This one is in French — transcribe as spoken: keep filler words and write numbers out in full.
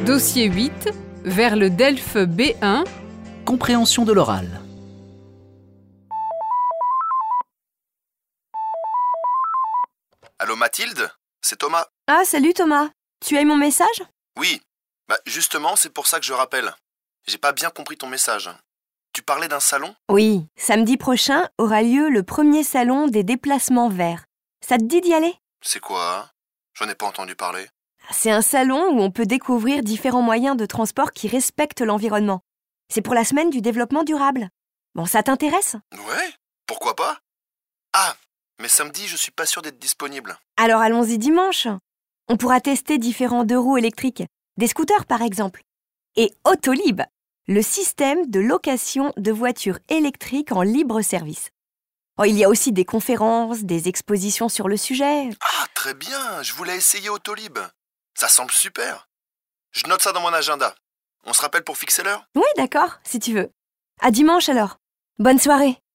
Dossier huit, vers le DELF B un. Compréhension de l'oral. Allô Mathilde? C'est Thomas. Ah, salut Thomas. Tu as eu mon message? Oui. Bah justement, c'est pour ça que je rappelle. J'ai pas bien compris ton message. Tu parlais d'un salon? Oui, samedi prochain aura lieu le premier salon des déplacements verts. Ça te dit d'y aller? C'est quoi? J'en ai pas entendu parler. C'est un salon où on peut découvrir différents moyens de transport qui respectent l'environnement. C'est pour la semaine du développement durable. Bon, ça t'intéresse? Ouais, pourquoi pas? Ah, mais samedi, je suis pas sûr d'être disponible. Alors allons-y dimanche. On pourra tester différents deux roues électriques, des scooters par exemple. Et Autolib, le système de location de voitures électriques en libre service. Oh, il y a aussi des conférences, des expositions sur le sujet. Ah, très bien, je voulais essayer Autolib. Ça semble super. Je note ça dans mon agenda. On se rappelle pour fixer l'heure? Oui, d'accord, si tu veux. À dimanche alors. Bonne soirée.